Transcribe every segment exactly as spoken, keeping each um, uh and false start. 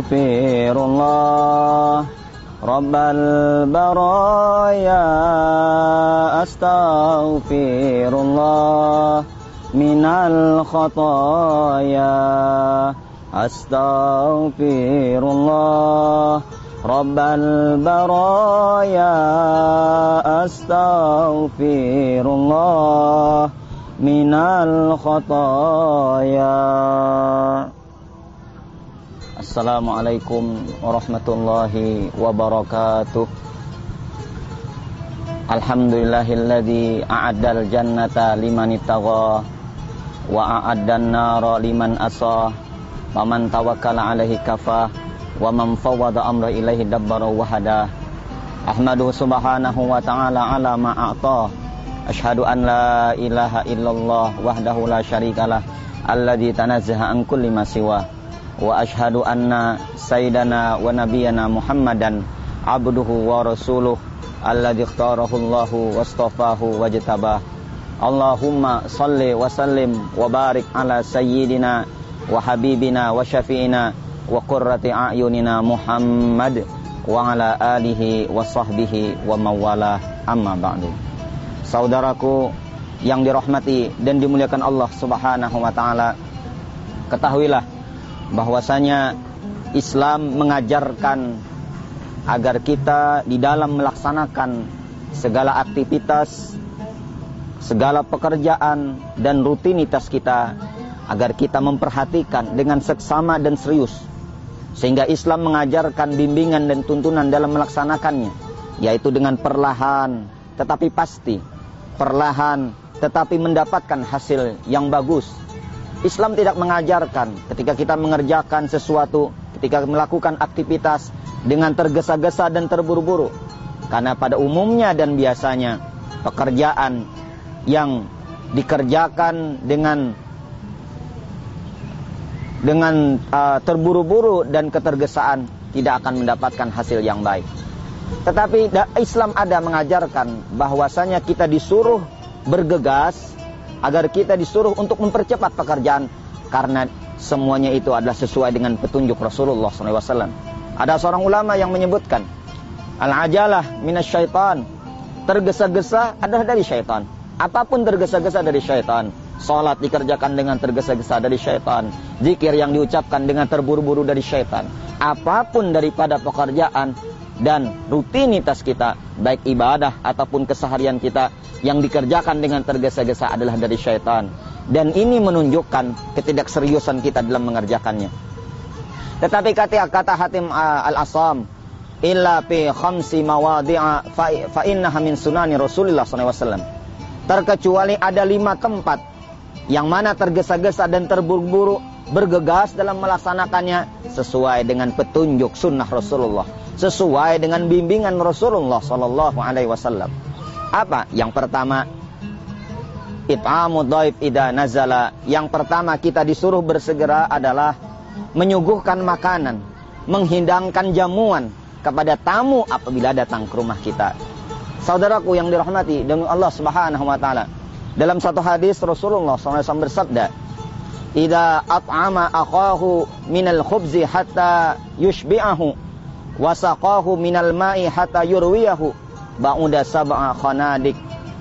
astaghfirullah Rabbal baraya astaghfirullah minal khataya astaghfirullah Rabbal baraya astaghfirullah minal khataya. Assalamualaikum warahmatullahi wabarakatuh. Alhamdulillahilladzi a'addal jannata liman ittagha wa a'addan nara liman asa wa man tawakkala alaihi kafah wa man fawwada amra ilaihi dabbara wahada. Ahmadu subhanahu wa ta'ala ala ma a'ta. Asyhadu an la ilaha illallah wahdahu la syarikalah alladzi tanazzaha an kulli ma siwa. Wa ashhadu anna sayyidana wa nabiyyana Muhammadan abduhu wa rasuluh alladzi ikhtarahu Allahu wastafahu wajtabah. Allahumma salli wa sallim wa barik ala sayyidina wa habibina wa syafi'ina wa qurrati a'yunina Muhammad wa ala alihi wa sahbihi wa mawalah, amma ba'du. Saudaraku yang dirahmati dan dimuliakan Allah Subhanahu wa taala, ketahuilah bahwasanya Islam mengajarkan agar kita di dalam melaksanakan segala aktivitas, segala pekerjaan dan rutinitas kita, agar kita memperhatikan dengan seksama dan serius. Sehingga Islam mengajarkan bimbingan dan tuntunan dalam melaksanakannya, yaitu dengan perlahan tetapi pasti, perlahan tetapi mendapatkan hasil yang bagus. Islam tidak mengajarkan ketika kita mengerjakan sesuatu, ketika melakukan aktivitas dengan tergesa-gesa dan terburu-buru. Karena pada umumnya dan biasanya pekerjaan yang dikerjakan dengan dengan uh, terburu-buru dan ketergesaan tidak akan mendapatkan hasil yang baik. Tetapi Islam ada mengajarkan bahwasanya kita disuruh bergegas, agar kita disuruh untuk mempercepat pekerjaan, karena semuanya itu adalah sesuai dengan petunjuk Rasulullah shallallahu alaihi wasallam. Ada seorang ulama yang menyebutkan, al-ajalah minasyaitan, tergesa-gesa adalah dari syaitan. Apapun tergesa-gesa dari syaitan. Salat dikerjakan dengan tergesa-gesa dari syaitan. Zikir yang diucapkan dengan terburu-buru dari syaitan. Apapun daripada pekerjaan dan rutinitas kita, baik ibadah ataupun keseharian kita, yang dikerjakan dengan tergesa-gesa adalah dari syaitan. Dan ini menunjukkan ketidakseriusan kita dalam mengerjakannya. Tetapi kata kata Hatim al-Asam, illa fi khamsi mawadhi'a fa innaha min sunani Rasulullah sallallahu alaihi wasallam. Terkecuali ada lima tempat yang mana tergesa-gesa dan terburu-buru, bergegas dalam melaksanakannya sesuai dengan petunjuk sunnah Rasulullah, sesuai dengan bimbingan Rasulullah sallallahu alaihi wasallam. Apa? Yang pertama, it'amu dhaif idza nazala. Yang pertama kita disuruh bersegera adalah menyuguhkan makanan, menghidangkan jamuan kepada tamu apabila datang ke rumah kita. Saudaraku yang dirahmati dengan Allah Subhanahu wa taala, dalam satu hadis Rasulullah sallallahu alaihi wasallam bersabda, idza at'ama akhahu minal khubzi hatta yushbi'ahu wa saqahu minal ma'i hatta yurwiyahu ba'uda sab'a khanadik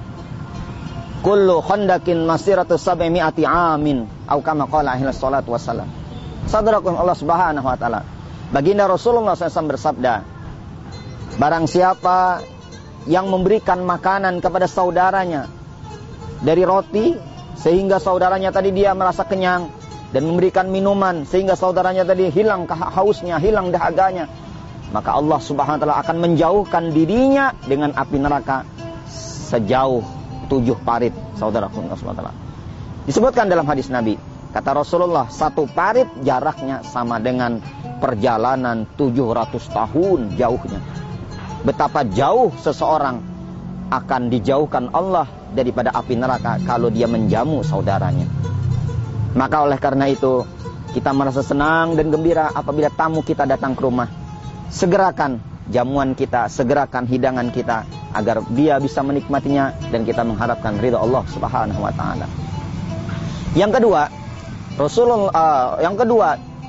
kullu khandakin masiratu sab'i mi'ati amin atau kama qala alaihi salatu wassalam. Saudaraku Allah Subhanahu wa taala, baginda Rasulullah sallallahu alaihi wasallam bersabda, barang siapa yang memberikan makanan kepada saudaranya dari roti sehingga saudaranya tadi dia merasa kenyang, dan memberikan minuman sehingga saudaranya tadi hilang hausnya, hilang dahaganya, maka Allah Subhanahu wa taala akan menjauhkan dirinya dengan api neraka sejauh tujuh parit. Saudaraku Allah Subhanahu wa taala, disebutkan dalam hadis Nabi, kata Rasulullah, satu parit jaraknya sama dengan perjalanan tujuh ratus tahun jauhnya. Betapa jauh seseorang akan dijauhkan Allah daripada api neraka kalau dia menjamu saudaranya. Maka oleh karena itu, kita merasa senang dan gembira apabila tamu kita datang ke rumah. Segerakan jamuan kita, segerakan hidangan kita, agar dia bisa menikmatinya dan kita mengharapkan ridha Allah Subhanahu wa taala. Yang kedua, Rasulullah uh, yang kedua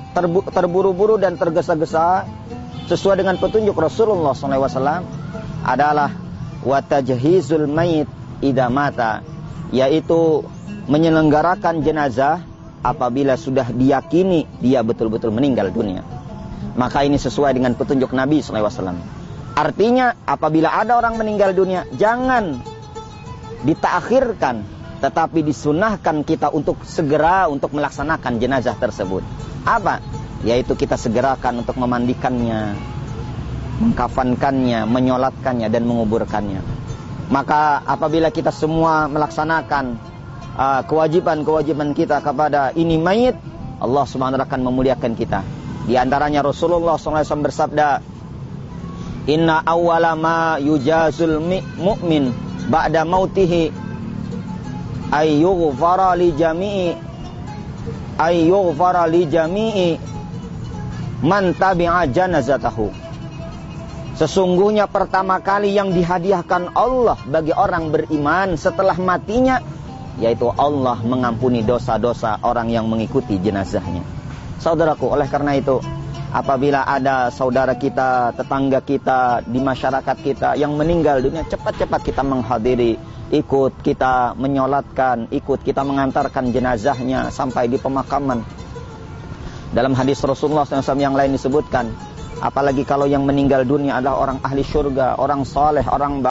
terburu-buru dan tergesa-gesa sesuai dengan petunjuk Rasulullah shallallahu alaihi wasallam adalah watajhizul mayit idza mata, yaitu menyelenggarakan jenazah apabila sudah diyakini dia betul-betul meninggal dunia. Maka ini sesuai dengan petunjuk Nabi shallallahu alaihi wasallam. Artinya apabila ada orang meninggal dunia, jangan ditaakhirkan, tetapi disunahkan kita untuk segera untuk melaksanakan jenazah tersebut. Apa? Yaitu kita segerakan untuk memandikannya, mengkafankannya, menyolatkannya, dan menguburkannya. Maka apabila kita semua melaksanakan uh, kewajiban-kewajiban kita kepada ini mayit, Allah subhanahu wa ta'ala akan memuliakan kita. Di antaranya Rasulullah shallallahu alaihi wasallam bersabda, Inna awwala ma yujazul mu'min ba'da mautihi ayyughfara li jami'i ayyughfara li jami'i man tabi'a janazatahu. Sesungguhnya pertama kali yang dihadiahkan Allah bagi orang beriman setelah matinya, yaitu Allah mengampuni dosa-dosa orang yang mengikuti jenazahnya. Saudaraku, oleh karena itu, apabila ada saudara kita, tetangga kita, di masyarakat kita yang meninggal dunia, cepat-cepat kita menghadiri, ikut kita menyolatkan, ikut kita mengantarkan jenazahnya sampai di pemakaman. Dalam hadis Rasulullah shallallahu alaihi wasallam yang lain disebutkan, apalagi kalau yang meninggal dunia adalah orang ahli syurga, orang saleh, orang baik.